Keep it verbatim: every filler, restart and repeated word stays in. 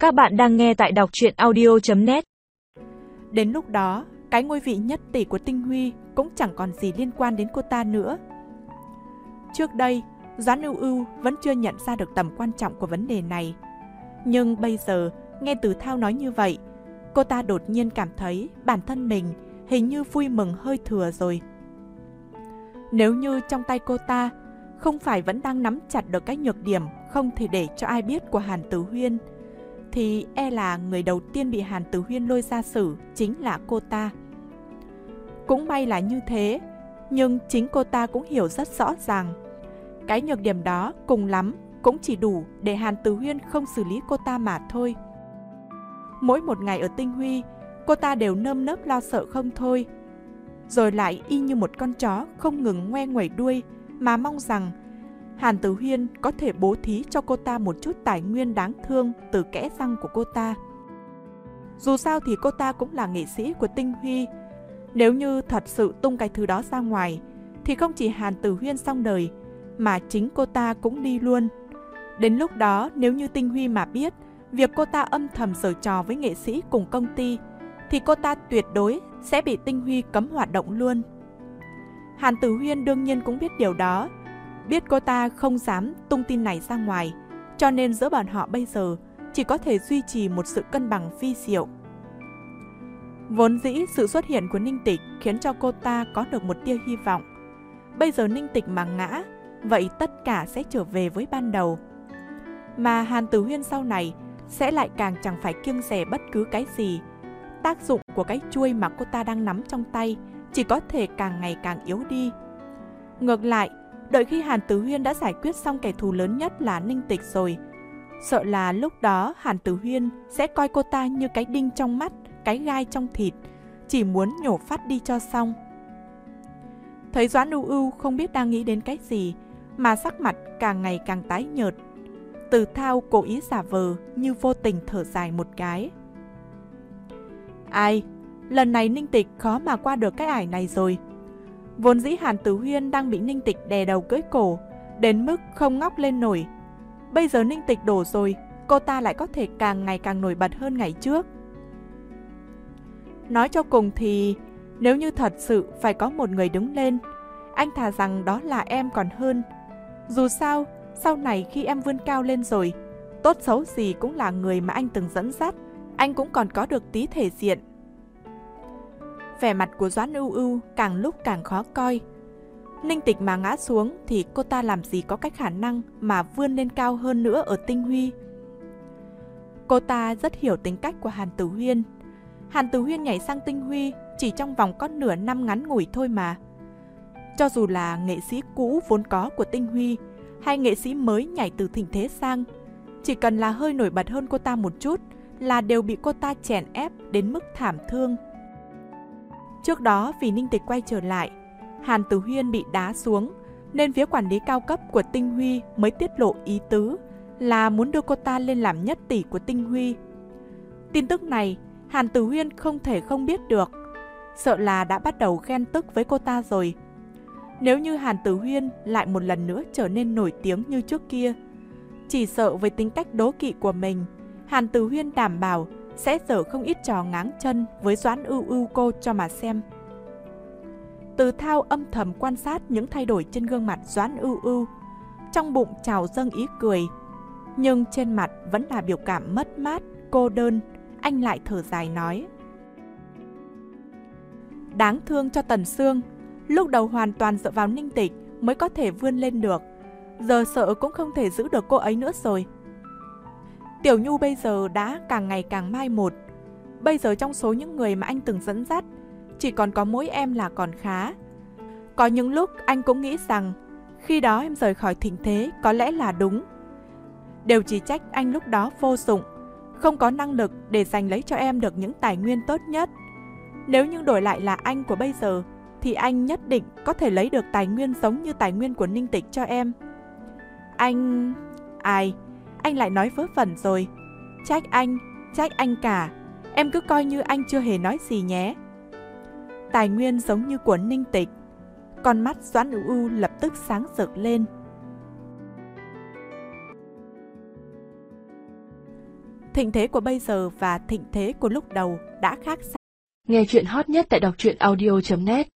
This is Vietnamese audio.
Các bạn đang nghe tại đọc truyện audio chấm net. Đến lúc đó, cái ngôi vị nhất tỷ của Tinh Huy cũng chẳng còn gì liên quan đến cô ta nữa. Trước đây, Doãn Ưu Ưu vẫn chưa nhận ra được tầm quan trọng của vấn đề này. Nhưng bây giờ, nghe Từ Thao nói như vậy, cô ta đột nhiên cảm thấy bản thân mình hình như vui mừng hơi thừa rồi. Nếu như trong tay cô ta không phải vẫn đang nắm chặt được cái nhược điểm không thể để cho ai biết của Hàn Tử Huyên, thì e là người đầu tiên bị Hàn Tử Huyên lôi ra xử chính là cô ta. Cũng may là như thế, nhưng chính cô ta cũng hiểu rất rõ ràng. Cái nhược điểm đó cùng lắm cũng chỉ đủ để Hàn Tử Huyên không xử lý cô ta mà thôi. Mỗi một ngày ở Tinh Huy, cô ta đều nơm nớp lo sợ không thôi. Rồi lại y như một con chó không ngừng ngoe nguẩy đuôi mà mong rằng Hàn Tử Huyên có thể bố thí cho cô ta một chút tài nguyên đáng thương từ kẽ răng của cô ta. Dù sao thì cô ta cũng là nghệ sĩ của Tinh Huy. Nếu như thật sự tung cái thứ đó ra ngoài, thì không chỉ Hàn Tử Huyên xong đời, mà chính cô ta cũng đi luôn. Đến lúc đó, nếu như Tinh Huy mà biết việc cô ta âm thầm giở trò với nghệ sĩ cùng công ty, thì cô ta tuyệt đối sẽ bị Tinh Huy cấm hoạt động luôn. Hàn Tử Huyên đương nhiên cũng biết điều đó, biết cô ta không dám tung tin này ra ngoài, cho nên giữa bọn họ bây giờ chỉ có thể duy trì một sự cân bằng vi diệu. Vốn dĩ sự xuất hiện của Ninh Tịch khiến cho cô ta có được một tia hy vọng. Bây giờ Ninh Tịch mà ngã, vậy tất cả sẽ trở về với ban đầu. Mà Hàn Tử Huyên sau này sẽ lại càng chẳng phải kiêng dè bất cứ cái gì. Tác dụng của cái chuôi mà cô ta đang nắm trong tay chỉ có thể càng ngày càng yếu đi. Ngược lại, đợi khi Hàn Tử Huyên đã giải quyết xong kẻ thù lớn nhất là Ninh Tịch rồi, sợ là lúc đó Hàn Tử Huyên sẽ coi cô ta như cái đinh trong mắt, cái gai trong thịt, chỉ muốn nhổ phát đi cho xong. Thấy Doãn Ưu Ưu không biết đang nghĩ đến cái gì, mà sắc mặt càng ngày càng tái nhợt, Từ Thao cố ý giả vờ như vô tình thở dài một cái. Ai, lần này Ninh Tịch khó mà qua được cái ải này rồi. Vốn dĩ Hàn Tử Huyên đang bị Ninh Tịch đè đầu cưỡi cổ, đến mức không ngóc lên nổi. Bây giờ Ninh Tịch đổ rồi, cô ta lại có thể càng ngày càng nổi bật hơn ngày trước. Nói cho cùng thì, nếu như thật sự phải có một người đứng lên, anh thà rằng đó là em còn hơn. Dù sao, sau này khi em vươn cao lên rồi, tốt xấu gì cũng là người mà anh từng dẫn dắt, anh cũng còn có được tí thể diện. Vẻ mặt của Doãn Ưu Ưu càng lúc càng khó coi. Ninh Tịch mà ngã xuống thì cô ta làm gì có cái khả năng mà vươn lên cao hơn nữa ở Tinh Huy. Cô ta rất hiểu tính cách của Hàn Tử Huyên. Hàn Tử Huyên nhảy sang Tinh Huy chỉ trong vòng có nửa năm ngắn ngủi thôi mà. Cho dù là nghệ sĩ cũ vốn có của Tinh Huy hay nghệ sĩ mới nhảy từ thịnh thế sang, chỉ cần là hơi nổi bật hơn cô ta một chút là đều bị cô ta chèn ép đến mức thảm thương. Trước đó vì Ninh Tịch quay trở lại, Hàn Tử Huyên bị đá xuống, nên phía quản lý cao cấp của Tinh Huy mới tiết lộ ý tứ là muốn đưa cô ta lên làm nhất tỷ của Tinh Huy. Tin tức này Hàn Tử Huyên không thể không biết được, sợ là đã bắt đầu ghen tức với cô ta rồi. Nếu như Hàn Tử Huyên lại một lần nữa trở nên nổi tiếng như trước kia, chỉ sợ với tính cách đố kỵ của mình, Hàn Tử Huyên đảm bảo sẽ dở không ít trò ngáng chân với Doãn Ưu Ưu cô cho mà xem. Từ Thao âm thầm quan sát những thay đổi trên gương mặt Doãn Ưu Ưu, trong bụng trào dâng ý cười, nhưng trên mặt vẫn là biểu cảm mất mát, cô đơn. Anh lại thở dài nói: đáng thương cho Tần Sương, lúc đầu hoàn toàn dựa vào Ninh Tịch mới có thể vươn lên được, giờ sợ cũng không thể giữ được cô ấy nữa rồi. Tiểu Nhu bây giờ đã càng ngày càng mai một. Bây giờ trong số những người mà anh từng dẫn dắt, chỉ còn có mỗi em là còn khá. Có những lúc anh cũng nghĩ rằng khi đó em rời khỏi thịnh thế có lẽ là đúng. Đều chỉ trách anh lúc đó vô dụng, không có năng lực để giành lấy cho em được những tài nguyên tốt nhất. Nếu như đổi lại là anh của bây giờ, thì anh nhất định có thể lấy được tài nguyên giống như tài nguyên của Ninh Tịch cho em. Anh... Ai... Anh lại nói vớ vẩn rồi. Trách anh, trách anh cả. Em cứ coi như anh chưa hề nói gì nhé. Tài nguyên giống như của Ninh Tịch. Con mắt Doãn Ưu Ưu lập tức sáng rực lên. Thịnh thế của bây giờ và thịnh thế của lúc đầu đã khác xa. Nghe chuyện hot nhất tại đọc truyện audio chấm net